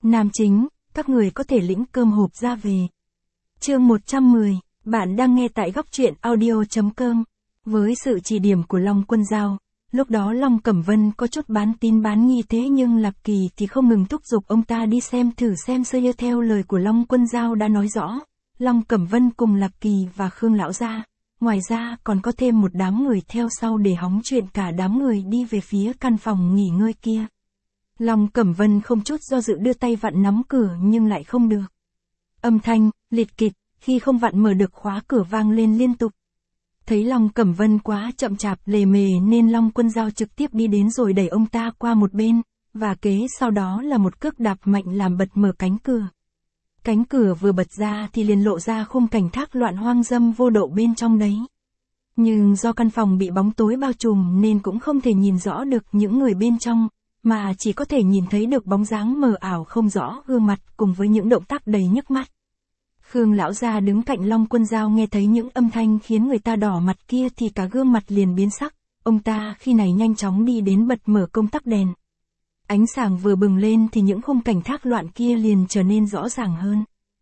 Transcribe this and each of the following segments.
Nam chính, các người có thể lĩnh cơm hộp ra về. Chương 110, bạn đang nghe tại góc truyện audio.com. Với sự chỉ điểm của Long Quân Dao, lúc đó Long Cẩm Vân có chút bán tín bán nghi, thế nhưng Lạc Kỳ thì không ngừng thúc giục ông ta đi xem thử xem sơ theo lời của Long Quân Dao đã nói rõ. Long Cẩm Vân cùng Lạc Kỳ và Khương lão gia, ngoài ra còn có thêm một đám người theo sau để hóng chuyện cả đám người đi về phía căn phòng nghỉ ngơi kia. Long Cẩm Vân không chút do dự đưa tay vặn nắm cửa nhưng lại không được. Âm thanh, lịt kịt, khi không vặn mở được khóa cửa vang lên liên tục. Thấy Long Cẩm Vân quá chậm chạp lề mề nên Long Quân Dao trực tiếp đi đến rồi đẩy ông ta qua một bên, và kế sau đó là một cước đạp mạnh làm bật mở cánh cửa. Cánh cửa vừa bật ra thì liền lộ ra khung cảnh thác loạn hoang dâm vô độ bên trong đấy. Nhưng do căn phòng bị bóng tối bao trùm nên cũng không thể nhìn rõ được những người bên trong, mà chỉ có thể nhìn thấy được bóng dáng mờ ảo không rõ gương mặt cùng với những động tác đầy nhức mắt. Khương lão gia đứng cạnh Long Quân Dao nghe thấy những âm thanh khiến người ta đỏ mặt kia thì cả gương mặt liền biến sắc, ông ta khi này nhanh chóng đi đến bật mở công tắc đèn. Ánh sáng vừa bừng lên thì những khung cảnh thác loạn kia liền trở nên rõ ràng hơn.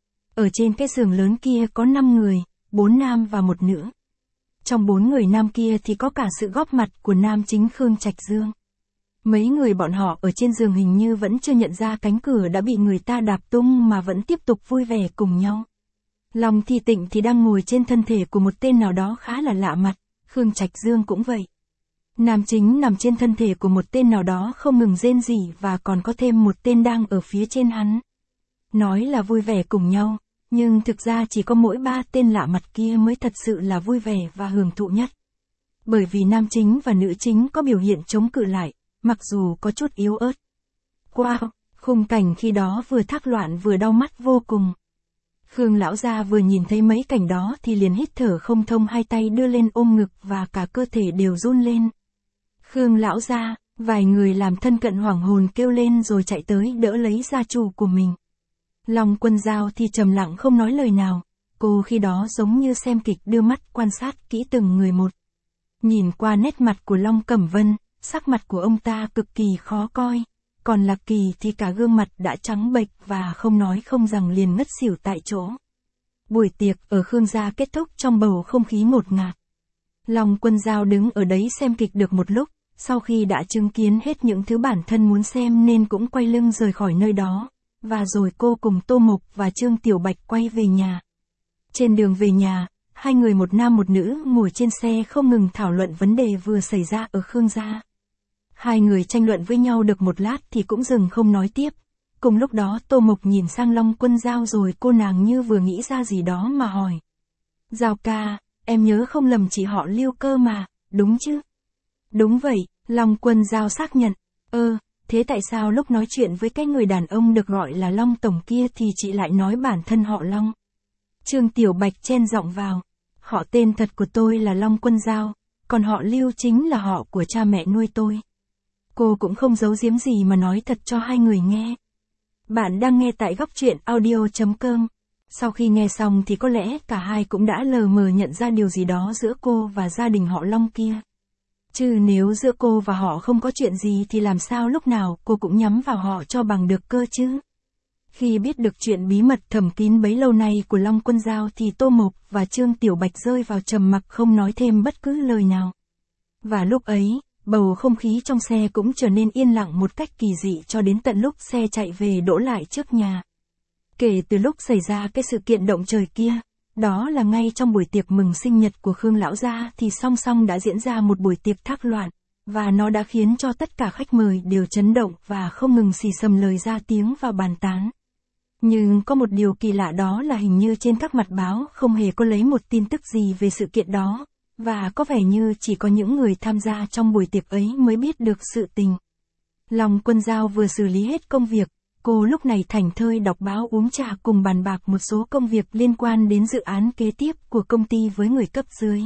Ở trên cái giường lớn kia có 5 người, 4 nam và 1 nữ. Trong 4 người nam kia thì có cả sự góp mặt của nam chính Khương Trạch Dương. Mấy người bọn họ ở trên giường hình như vẫn chưa nhận ra cánh cửa đã bị người ta đạp tung mà vẫn tiếp tục vui vẻ cùng nhau. Long Thi Tịnh thì đang ngồi trên thân thể của một tên nào đó khá là lạ mặt, Khương Trạch Dương cũng vậy. Nam chính nằm trên thân thể của một tên nào đó không ngừng rên rỉ và còn có thêm một tên đang ở phía trên hắn. Nói là vui vẻ cùng nhau, nhưng thực ra chỉ có mỗi 3 tên lạ mặt kia mới thật sự là vui vẻ và hưởng thụ nhất. Bởi vì nam chính và nữ chính có biểu hiện chống cự lại, mặc dù có chút yếu ớt. Wow, khung cảnh khi đó vừa thác loạn vừa đau mắt vô cùng. Khương lão gia vừa nhìn thấy mấy cảnh đó thì liền hít thở không thông, hai tay đưa lên ôm ngực và cả cơ thể đều run lên. Khương lão gia, vài người làm thân cận hoảng hồn kêu lên rồi chạy tới đỡ lấy gia chủ của mình. Long Quân Dao thì trầm lặng không nói lời nào, cô khi đó giống như xem kịch đưa mắt quan sát kỹ từng người một. Nhìn qua nét mặt của Long Cẩm Vân, sắc mặt của ông ta cực kỳ khó coi, còn Lạc Kỳ thì cả gương mặt đã trắng bệch và không nói không rằng liền ngất xỉu tại chỗ. Buổi tiệc ở Khương gia kết thúc trong bầu không khí ngột ngạt. Long Quân Dao đứng ở đấy xem kịch được một lúc, sau khi đã chứng kiến hết những thứ bản thân muốn xem nên cũng quay lưng rời khỏi nơi đó, và rồi cô cùng Tô Mộc và Trương Tiểu Bạch quay về nhà. Trên đường về nhà, hai người một nam một nữ ngồi trên xe không ngừng thảo luận vấn đề vừa xảy ra ở Khương gia. Hai người tranh luận với nhau được một lát thì cũng dừng không nói tiếp. Cùng lúc đó Tô Mộc nhìn sang Long Quân Dao rồi cô nàng như vừa nghĩ ra gì đó mà hỏi. Dao ca, em nhớ không lầm chị họ Lưu cơ mà, đúng chứ? Đúng vậy, Long Quân Dao xác nhận. Thế tại sao lúc nói chuyện với cái người đàn ông được gọi là Long Tổng kia thì chị lại nói bản thân họ Long? Trương Tiểu Bạch chen giọng vào. Họ tên thật của tôi là Long Quân Dao, còn họ Lưu chính là họ của cha mẹ nuôi tôi. Cô cũng không giấu giếm gì mà nói thật cho hai người nghe. Bạn đang nghe tại góc truyện audio.com. Sau khi nghe xong thì có lẽ cả hai cũng đã lờ mờ nhận ra điều gì đó giữa cô và gia đình họ Long kia. Chứ nếu giữa cô và họ không có chuyện gì thì làm sao lúc nào cô cũng nhắm vào họ cho bằng được cơ chứ. Khi biết được chuyện bí mật thầm kín bấy lâu nay của Long Quân Dao thì Tô Mộc và Trương Tiểu Bạch rơi vào trầm mặc không nói thêm bất cứ lời nào. Và lúc ấy, bầu không khí trong xe cũng trở nên yên lặng một cách kỳ dị cho đến tận lúc xe chạy về đỗ lại trước nhà. Kể từ lúc xảy ra cái sự kiện động trời kia, đó là ngay trong buổi tiệc mừng sinh nhật của Khương lão gia thì song song đã diễn ra một buổi tiệc thác loạn, và nó đã khiến cho tất cả khách mời đều chấn động và không ngừng xì xầm lời ra tiếng và bàn tán. Nhưng có một điều kỳ lạ đó là hình như trên các mặt báo không hề có lấy một tin tức gì về sự kiện đó, và có vẻ như chỉ có những người tham gia trong buổi tiệc ấy mới biết được sự tình. Long Quân Dao vừa xử lý hết công việc, cô lúc này thảnh thơi đọc báo uống trà cùng bàn bạc một số công việc liên quan đến dự án kế tiếp của công ty với người cấp dưới.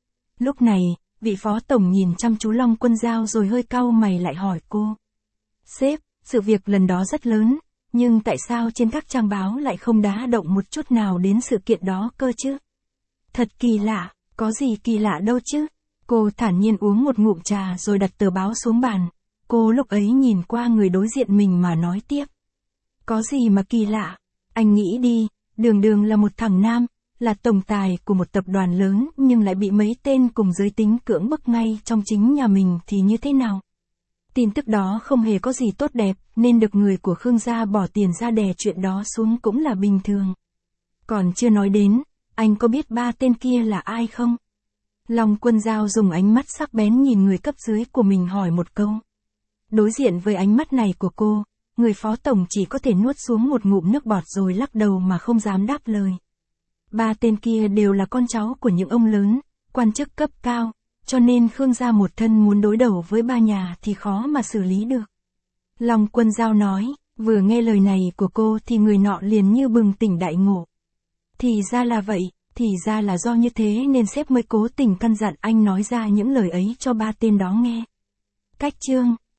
Lúc này, vị phó tổng nhìn chăm chú Long Quân Dao rồi hơi cau mày lại hỏi cô. Sếp, sự việc lần đó rất lớn, nhưng tại sao trên các trang báo lại không đá động một chút nào đến sự kiện đó cơ chứ? Thật kỳ lạ, có gì kỳ lạ đâu chứ? Cô thản nhiên uống một ngụm trà rồi đặt tờ báo xuống bàn. Cô lúc ấy nhìn qua người đối diện mình mà nói tiếp. Có gì mà kỳ lạ? Anh nghĩ đi, Đường Đường là một thằng nam, là tổng tài của một tập đoàn lớn nhưng lại bị mấy tên cùng giới tính cưỡng bức ngay trong chính nhà mình thì như thế nào? Tin tức đó không hề có gì tốt đẹp, nên được người của Khương gia bỏ tiền ra đè chuyện đó xuống cũng là bình thường. Còn chưa nói đến, anh có biết ba tên kia là ai không? Long Quân Dao dùng ánh mắt sắc bén nhìn người cấp dưới của mình hỏi một câu. Đối diện với ánh mắt này của cô, người phó tổng chỉ có thể nuốt xuống một ngụm nước bọt rồi lắc đầu mà không dám đáp lời. Ba tên kia đều là con cháu của những ông lớn, quan chức cấp cao, cho nên Khương gia một thân muốn đối đầu với ba nhà thì khó mà xử lý được. Long Quân Dao nói, vừa nghe lời này của cô thì người nọ liền như bừng tỉnh đại ngộ. Thì ra là vậy, thì ra là do như thế nên sếp mới cố tình căn dặn anh nói ra những lời ấy cho ba tên đó nghe. Cách chương